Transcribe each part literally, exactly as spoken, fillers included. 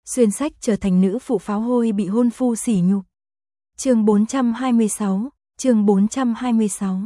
xuyên sách trở thành nữ phụ pháo hôi bị hôn phu sỉ nhục. Chương bốn trăm hai mươi sáu, chương bốn trăm hai mươi sáu.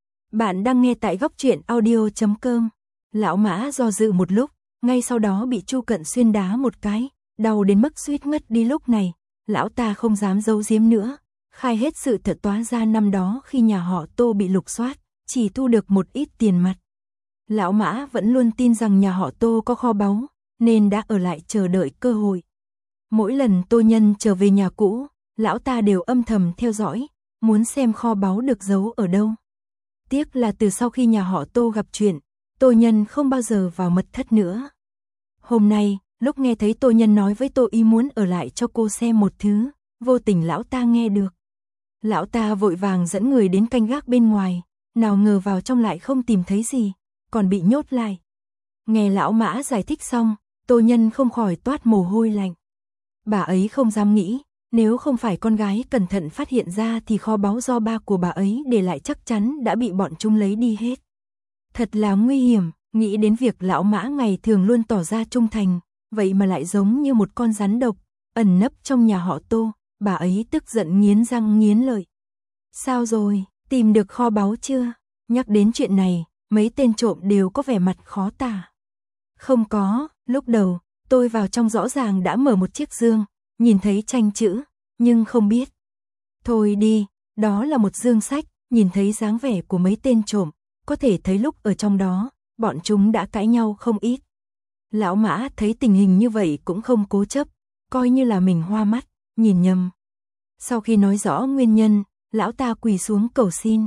Bạn đang nghe tại góc truyện audio chấm com. Lão Mã do dự một lúc, ngay sau đó bị Chu Cận Xuyên đá một cái, đau đến mức suýt ngất đi. Lúc này, lão ta không dám giấu giếm nữa, khai hết sự thật toá ra. Năm đó khi nhà họ Tô bị lục soát, chỉ thu được một ít tiền mặt. Lão Mã vẫn luôn tin rằng nhà họ Tô có kho báu, nên đã ở lại chờ đợi cơ hội. Mỗi lần Tô Nhân trở về nhà cũ, lão ta đều âm thầm theo dõi, muốn xem kho báu được giấu ở đâu. Tiếc là từ sau khi nhà họ Tô gặp chuyện, Tô Nhân không bao giờ vào mật thất nữa. Hôm nay, lúc nghe thấy Tô Nhân nói với Tô Ý muốn ở lại cho cô xem một thứ, vô tình lão ta nghe được. Lão ta vội vàng dẫn người đến canh gác bên ngoài, nào ngờ vào trong lại không tìm thấy gì, còn bị nhốt lại. Nghe lão Mã giải thích xong, Tô Nhân không khỏi toát mồ hôi lạnh. Bà ấy không dám nghĩ, nếu không phải con gái cẩn thận phát hiện ra thì kho báu do ba của bà ấy để lại chắc chắn đã bị bọn chúng lấy đi hết. Thật là nguy hiểm, nghĩ đến việc lão Mã ngày thường luôn tỏ ra trung thành, vậy mà lại giống như một con rắn độc, ẩn nấp trong nhà họ Tô, bà ấy tức giận nghiến răng nghiến lợi. Sao rồi, tìm được kho báu chưa? Nhắc đến chuyện này, mấy tên trộm đều có vẻ mặt khó tả. Không có, lúc đầu, tôi vào trong rõ ràng đã mở một chiếc dương, nhìn thấy tranh chữ, nhưng không biết. Thôi đi, đó là một dương sách, nhìn thấy dáng vẻ của mấy tên trộm, có thể thấy lúc ở trong đó, bọn chúng đã cãi nhau không ít. Lão Mã thấy tình hình như vậy cũng không cố chấp, coi như là mình hoa mắt, nhìn nhầm. Sau khi nói rõ nguyên nhân, lão ta quỳ xuống cầu xin.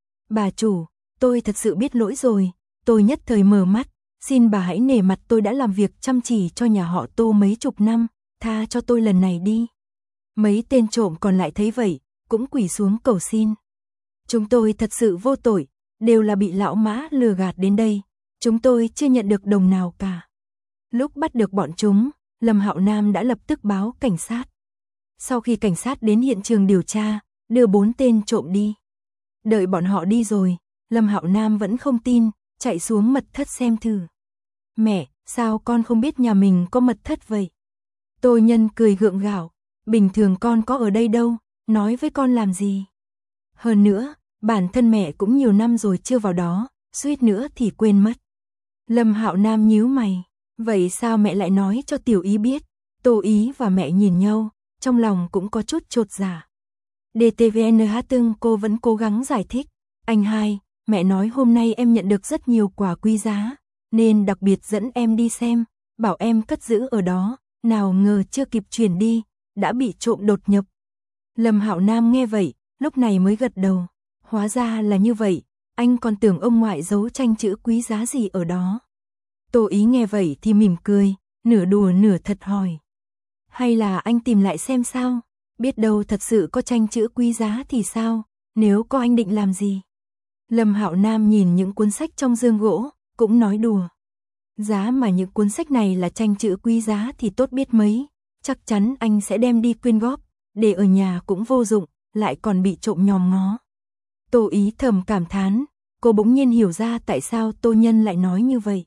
Bà chủ, tôi thật sự biết lỗi rồi, tôi nhất thời mở mắt, xin bà hãy nể mặt tôi đã làm việc chăm chỉ cho nhà họ Tô mấy chục năm, tha cho tôi lần này đi. Mấy tên trộm còn lại thấy vậy, cũng quỳ xuống cầu xin. Chúng tôi thật sự vô tội, đều là bị lão Mã lừa gạt đến đây, chúng tôi chưa nhận được đồng nào cả. Lúc bắt được bọn chúng, Lâm Hạo Nam đã lập tức báo cảnh sát. Sau khi cảnh sát đến hiện trường điều tra, đưa bốn tên trộm đi. Đợi bọn họ đi rồi, Lâm Hạo Nam vẫn không tin, chạy xuống mật thất xem thử. Mẹ, sao con không biết nhà mình có mật thất vậy? Tô Nhân cười gượng gạo, bình thường con có ở đây đâu, nói với con làm gì? Hơn nữa, bản thân mẹ cũng nhiều năm rồi chưa vào đó, suýt nữa thì quên mất. Lâm Hạo Nam nhíu mày, vậy sao mẹ lại nói cho Tiểu Ý biết? Tô Ý và mẹ nhìn nhau, trong lòng cũng có chút chột dạ. đê tê vê en hát tương cô vẫn cố gắng giải thích. Anh hai, mẹ nói hôm nay em nhận được rất nhiều quà quý giá, nên đặc biệt dẫn em đi xem, bảo em cất giữ ở đó, nào ngờ chưa kịp chuyển đi, đã bị trộm đột nhập. Lâm Hạo Nam nghe vậy, lúc này mới gật đầu, hóa ra là như vậy, anh còn tưởng ông ngoại giấu tranh chữ quý giá gì ở đó. Tô Ý nghe vậy thì mỉm cười, nửa đùa nửa thật hỏi. Hay là anh tìm lại xem sao, biết đâu thật sự có tranh chữ quý giá thì sao, nếu có anh định làm gì? Lâm Hạo Nam nhìn những cuốn sách trong dương gỗ, cũng nói đùa. Giá mà những cuốn sách này là tranh chữ quý giá thì tốt biết mấy, chắc chắn anh sẽ đem đi quyên góp, để ở nhà cũng vô dụng, lại còn bị trộm nhòm ngó. Tô Ý thầm cảm thán, cô bỗng nhiên hiểu ra tại sao Tô Nhân lại nói như vậy.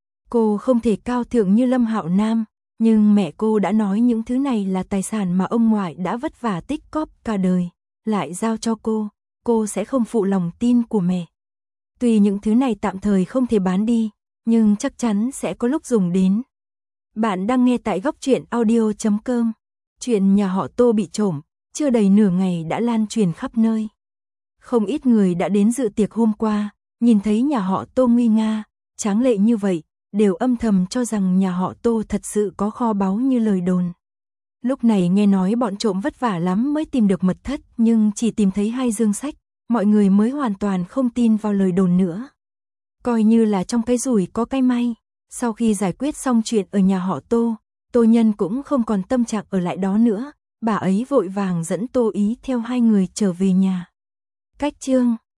Cô không thể cao thượng như Lâm Hạo Nam, nhưng mẹ cô đã nói những thứ này là tài sản mà ông ngoại đã vất vả tích cóp cả đời, lại giao cho cô, cô sẽ không phụ lòng tin của mẹ. Tuy những thứ này tạm thời không thể bán đi, nhưng chắc chắn sẽ có lúc dùng đến. Bạn đang nghe tại góc truyện audio chấm com. Chuyện nhà họ Tô bị trộm, chưa đầy nửa ngày đã lan truyền khắp nơi. Không ít người đã đến dự tiệc hôm qua, nhìn thấy nhà họ Tô nguy nga, tráng lệ như vậy, đều âm thầm cho rằng nhà họ Tô thật sự có kho báu như lời đồn. Lúc này nghe nói bọn trộm vất vả lắm mới tìm được mật thất, nhưng chỉ tìm thấy hai dương sách, mọi người mới hoàn toàn không tin vào lời đồn nữa. Coi như là trong cái rủi có cái may, sau khi giải quyết xong chuyện ở nhà họ Tô, Tô Nhân cũng không còn tâm trạng ở lại đó nữa, bà ấy vội vàng dẫn Tô Ý theo hai người trở về nhà. Cách chương